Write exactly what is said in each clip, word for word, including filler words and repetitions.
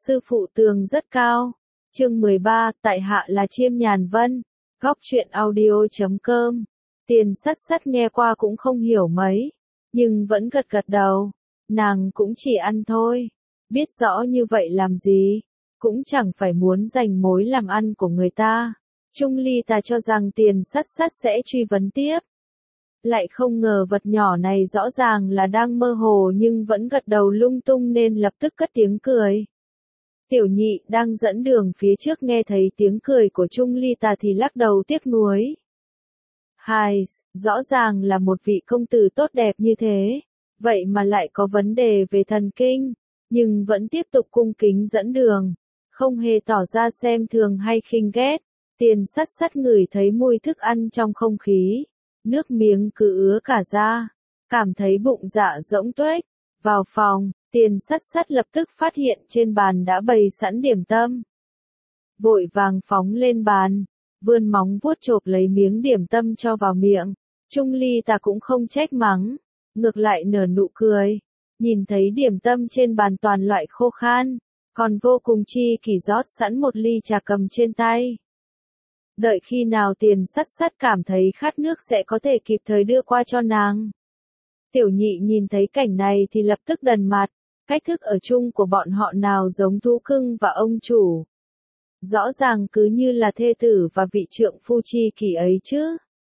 sư phụ tường rất cao. Chương mười ba, tại hạ là Chiêm Nhàn Vân. Góc truyện audio chấm com. Tiền Sắt Sắt nghe qua cũng không hiểu mấy, nhưng vẫn gật gật đầu. Nàng cũng chỉ ăn thôi, biết rõ như vậy làm gì, cũng chẳng phải muốn giành mối làm ăn của người ta. Trung Ly ta cho rằng Tiền Sắt Sắt sẽ truy vấn tiếp. Lại không ngờ vật nhỏ này rõ ràng là đang mơ hồ nhưng vẫn gật đầu lung tung nên lập tức cất tiếng cười. Tiểu nhị đang dẫn đường phía trước nghe thấy tiếng cười của Trung Ly ta thì lắc đầu tiếc nuối. Hai, rõ ràng là một vị công tử tốt đẹp như thế, vậy mà lại có vấn đề về thần kinh, nhưng vẫn tiếp tục cung kính dẫn đường, không hề tỏ ra xem thường hay khinh ghét. Tiền Sắt Sắt ngửi thấy mùi thức ăn trong không khí, nước miếng cứ ứa cả ra, cảm thấy bụng dạ rỗng tuếch. Vào phòng, Tiền Sắt Sắt lập tức phát hiện trên bàn đã bày sẵn điểm tâm. Vội vàng phóng lên bàn, vươn móng vuốt chộp lấy miếng điểm tâm cho vào miệng. Trung Ly ta cũng không trách mắng, ngược lại nở nụ cười, nhìn thấy điểm tâm trên bàn toàn loại khô khan, còn vô cùng chi kỷ rót sẵn một ly trà cầm trên tay. Đợi khi nào Tiền Sắt Sắt cảm thấy khát nước sẽ có thể kịp thời đưa qua cho nàng. Tiểu nhị nhìn thấy cảnh này thì lập tức đần mặt, cách thức ở chung của bọn họ nào giống thú cưng và ông chủ. Rõ ràng cứ như là thê tử và vị trượng phu chi kỷ ấy chứ.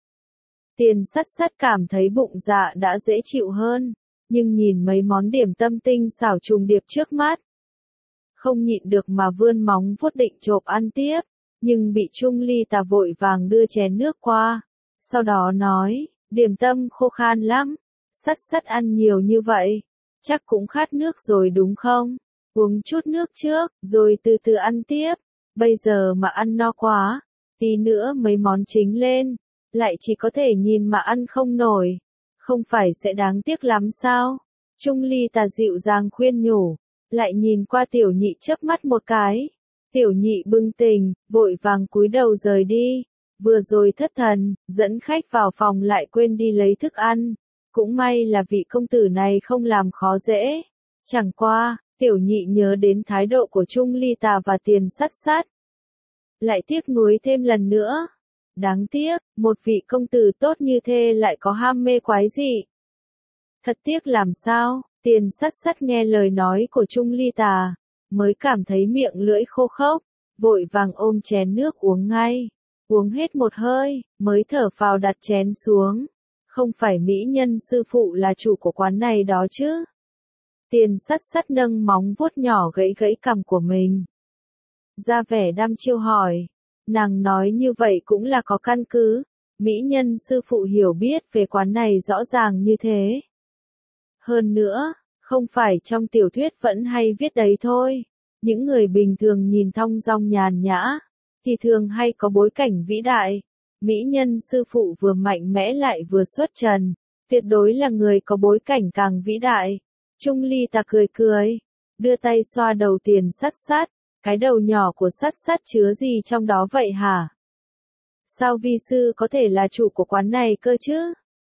Tiền Sắt Sắt cảm thấy bụng dạ đã dễ chịu hơn, nhưng nhìn mấy món điểm tâm tinh xảo trùng điệp trước mắt, không nhịn được mà vươn móng vuốt định chộp ăn tiếp, nhưng bị Trung Ly ta vội vàng đưa chén nước qua, sau đó nói, điểm tâm khô khan lắm, Sắt Sắt ăn nhiều như vậy, chắc cũng khát nước rồi đúng không? Uống chút nước trước, rồi từ từ ăn tiếp, bây giờ mà ăn no quá, tí nữa mấy món chính lên, lại chỉ có thể nhìn mà ăn không nổi, không phải sẽ đáng tiếc lắm sao? Trung Ly ta dịu dàng khuyên nhủ, lại nhìn qua tiểu nhị chớp mắt một cái. Tiểu nhị bừng tỉnh, vội vàng cúi đầu rời đi, vừa rồi thất thần, dẫn khách vào phòng lại quên đi lấy thức ăn. Cũng may là vị công tử này không làm khó dễ. Chẳng qua, tiểu nhị nhớ đến thái độ của Trung Ly ta và Tiền Sắt Sắt, lại tiếc nuối thêm lần nữa. Đáng tiếc, một vị công tử tốt như thế lại có ham mê quái dị. Thật tiếc làm sao? Tiền Sắt Sắt nghe lời nói của Trung Ly ta, mới cảm thấy miệng lưỡi khô khốc, vội vàng ôm chén nước uống ngay. Uống hết một hơi, mới thở phào đặt chén xuống. Không phải mỹ nhân sư phụ là chủ của quán này đó chứ? Tiền Sắt Sắt nâng móng vuốt nhỏ gãy gãy cằm của mình, ra vẻ đăm chiêu hỏi. Nàng nói như vậy cũng là có căn cứ, mỹ nhân sư phụ hiểu biết về quán này rõ ràng như thế. Hơn nữa, không phải trong tiểu thuyết vẫn hay viết đấy thôi, những người bình thường nhìn thong dong nhàn nhã, thì thường hay có bối cảnh vĩ đại. Mỹ nhân sư phụ vừa mạnh mẽ lại vừa xuất trần, tuyệt đối là người có bối cảnh càng vĩ đại. Trung Ly ta cười cười, đưa tay xoa đầu Tiền Sắt Sắt, cái đầu nhỏ của Sắt Sắt chứa gì trong đó vậy hả? Sao vi sư có thể là chủ của quán này cơ chứ?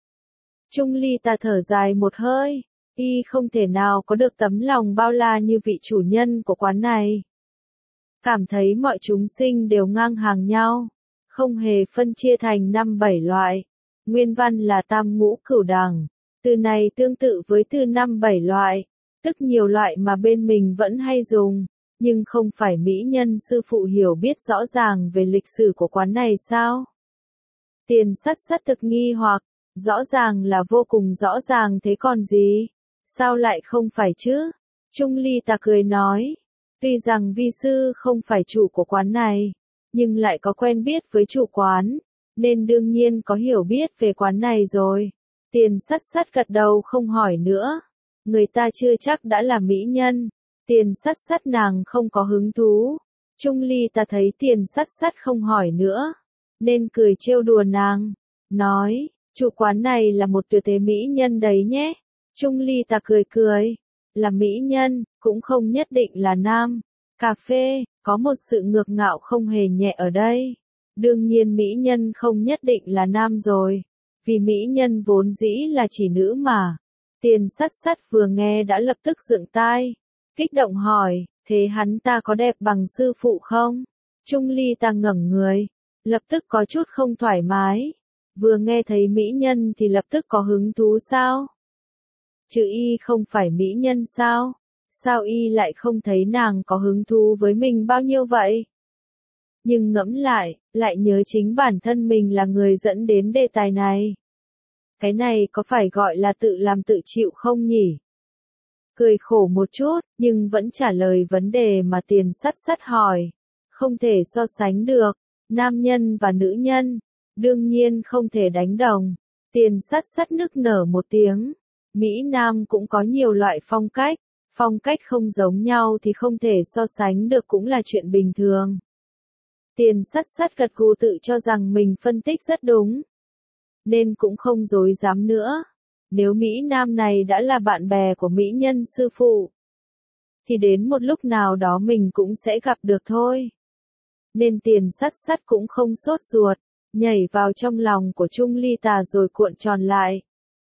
Trung Ly ta thở dài một hơi, y không thể nào có được tấm lòng bao la như vị chủ nhân của quán này. Cảm thấy mọi chúng sinh đều ngang hàng nhau, không hề phân chia thành năm bảy loại. Nguyên văn là tam ngũ cửu đẳng, từ này tương tự với từ năm bảy loại, tức nhiều loại mà bên mình vẫn hay dùng, nhưng không phải mỹ nhân sư phụ hiểu biết rõ ràng về lịch sử của quán này sao? Tiền Sắt Sắt thực nghi hoặc, rõ ràng là vô cùng rõ ràng thế còn gì? Sao lại không phải chứ? Trung Ly ta cười nói, tuy rằng vi sư không phải chủ của quán này, nhưng lại có quen biết với chủ quán, nên đương nhiên có hiểu biết về quán này rồi. Tiền Sắt Sắt gật đầu không hỏi nữa, người ta chưa chắc đã là mỹ nhân. Tiền Sắt Sắt nàng không có hứng thú. Trung Ly ta thấy Tiền Sắt Sắt không hỏi nữa, nên cười trêu đùa nàng, nói, chủ quán này là một tuyệt thế mỹ nhân đấy nhé. Trung Ly ta cười cười, là mỹ nhân, cũng không nhất định là nam. Cà phê, có một sự ngược ngạo không hề nhẹ ở đây. Đương nhiên mỹ nhân không nhất định là nam rồi, vì mỹ nhân vốn dĩ là chỉ nữ mà. Tiền Sắt Sắt vừa nghe đã lập tức dựng tai, kích động hỏi, Thế hắn ta có đẹp bằng sư phụ không? Trung ly ta ngẩng người, lập tức có chút không thoải mái. Vừa nghe thấy mỹ nhân thì lập tức có hứng thú sao? Chứ y không phải mỹ nhân sao? Sao y lại không thấy nàng có hứng thú với mình bao nhiêu vậy? Nhưng ngẫm lại, lại nhớ chính bản thân mình là người dẫn đến đề tài này. Cái này có phải gọi là tự làm tự chịu không nhỉ? Cười khổ một chút, nhưng vẫn trả lời vấn đề mà Tiền Sắt Sắt hỏi. Không thể so sánh được, nam nhân và nữ nhân, đương nhiên không thể đánh đồng. Tiền Sắt Sắt nức nở một tiếng. Mỹ Nam cũng có nhiều loại phong cách, phong cách không giống nhau thì không thể so sánh được cũng là chuyện bình thường. Tiền Sắt Sắt gật gù tự cho rằng mình phân tích rất đúng, nên cũng không dối dám nữa. Nếu Mỹ Nam này đã là bạn bè của mỹ nhân sư phụ, thì đến một lúc nào đó mình cũng sẽ gặp được thôi. Nên Tiền Sắt Sắt cũng không sốt ruột, nhảy vào trong lòng của Trung Ly Tà rồi cuộn tròn lại.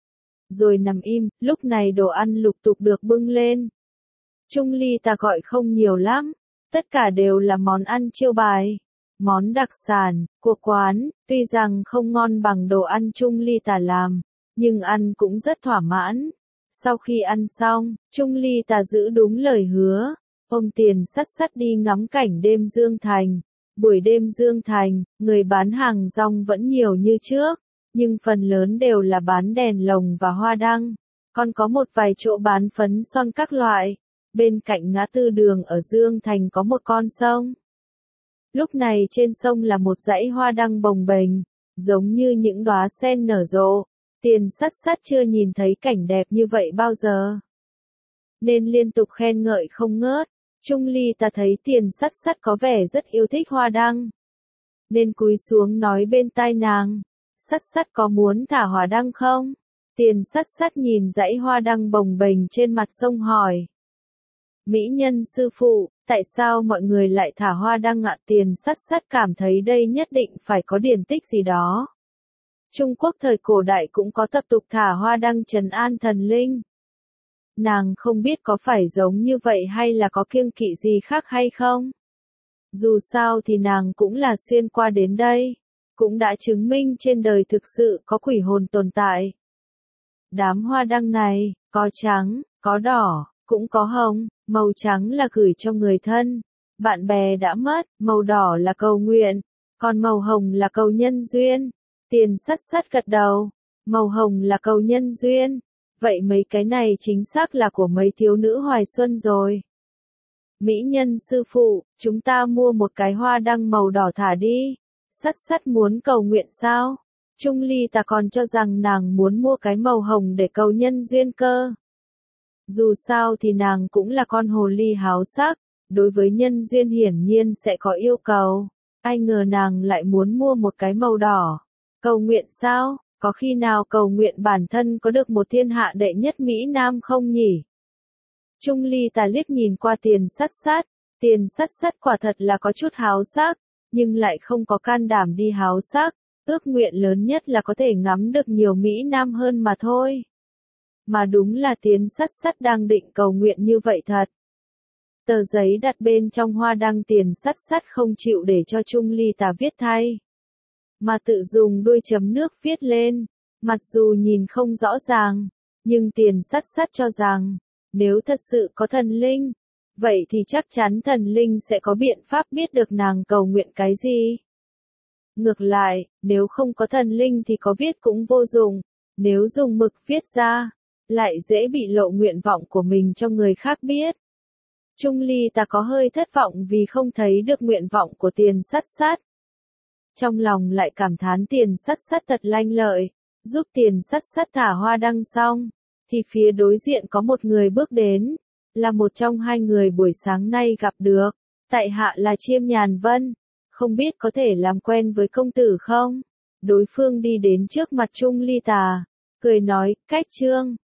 Rồi nằm im, lúc này đồ ăn lục tục được bưng lên. Trung Ly Tà gọi không nhiều lắm, tất cả đều là món ăn chiêu bài, món đặc sản của quán, tuy rằng không ngon bằng đồ ăn Trung Ly Tà làm, nhưng ăn cũng rất thỏa mãn. Sau khi ăn xong, Trung Ly Tà giữ đúng lời hứa, ôm Tiền Sắt Sắt đi ngắm cảnh đêm Dương Thành. Buổi đêm Dương Thành, người bán hàng rong vẫn nhiều như trước, nhưng phần lớn đều là bán đèn lồng và hoa đăng, còn có một vài chỗ bán phấn son các loại. Bên cạnh ngã tư đường ở Dương Thành có một con sông. Lúc này trên sông là một dãy hoa đăng bồng bềnh, giống như những đóa sen nở rộ. Tiền Sắt Sắt chưa nhìn thấy cảnh đẹp như vậy bao giờ, nên liên tục khen ngợi không ngớt. Trung Ly ta thấy Tiền Sắt Sắt có vẻ rất yêu thích hoa đăng, nên cúi xuống nói bên tai nàng, Sắt Sắt có muốn thả hoa đăng không? Tiền Sắt Sắt nhìn dãy hoa đăng bồng bềnh trên mặt sông hỏi. Mỹ nhân sư phụ, tại sao mọi người lại thả hoa đăng ạ? Tiền Sắt Sắt cảm thấy đây nhất định phải có điển tích gì đó. Trung Quốc thời cổ đại cũng có tập tục thả hoa đăng trấn an thần linh. Nàng không biết có phải giống như vậy hay là có kiêng kỵ gì khác hay không? Dù sao thì nàng cũng là xuyên qua đến đây, cũng đã chứng minh trên đời thực sự có quỷ hồn tồn tại. Đám hoa đăng này, có trắng, có đỏ, cũng có hồng, màu trắng là gửi cho người thân, bạn bè đã mất, màu đỏ là cầu nguyện, còn màu hồng là cầu nhân duyên. Tiền Sắt Sắt gật đầu, màu hồng là cầu nhân duyên. Vậy mấy cái này chính xác là của mấy thiếu nữ hoài xuân rồi. Mỹ nhân sư phụ, chúng ta mua một cái hoa đăng màu đỏ thả đi. Sắt Sắt muốn cầu nguyện sao? Trung Ly ta còn cho rằng nàng muốn mua cái màu hồng để cầu nhân duyên cơ. Dù sao thì nàng cũng là con hồ ly háo sắc, đối với nhân duyên hiển nhiên sẽ có yêu cầu. Ai ngờ nàng lại muốn mua một cái màu đỏ. Cầu nguyện sao? Có khi nào cầu nguyện bản thân có được một thiên hạ đệ nhất Mỹ Nam không nhỉ? Trung Ly ta liếc nhìn qua Tiền Sắt Sắt, Tiền Sắt Sắt quả thật là có chút háo sắc, nhưng lại không có can đảm đi háo sắc, ước nguyện lớn nhất là có thể ngắm được nhiều Mỹ Nam hơn mà thôi. Mà đúng là Tiền Sắt Sắt đang định cầu nguyện như vậy thật. Tờ giấy đặt bên trong hoa đăng Tiền Sắt Sắt không chịu để cho Trung Ly ta viết thay, mà tự dùng đuôi chấm nước viết lên, mặc dù nhìn không rõ ràng, nhưng Tiền Sắt Sắt cho rằng, nếu thật sự có thần linh, vậy thì chắc chắn thần linh sẽ có biện pháp biết được nàng cầu nguyện cái gì. Ngược lại, nếu không có thần linh thì có viết cũng vô dụng, nếu dùng mực viết ra, lại dễ bị lộ nguyện vọng của mình cho người khác biết. Trung Ly ta có hơi thất vọng vì không thấy được nguyện vọng của Tiền Sắt Sắt. Trong lòng lại cảm thán Tiền Sắt Sắt thật lanh lợi, giúp Tiền Sắt Sắt thả hoa đăng xong, thì phía đối diện có một người bước đến, là một trong hai người buổi sáng nay gặp được, tại hạ là Chiêm Nhàn Vân, không biết có thể làm quen với công tử không? Đối phương đi đến trước mặt Trung Ly Tà, cười nói, cách trương,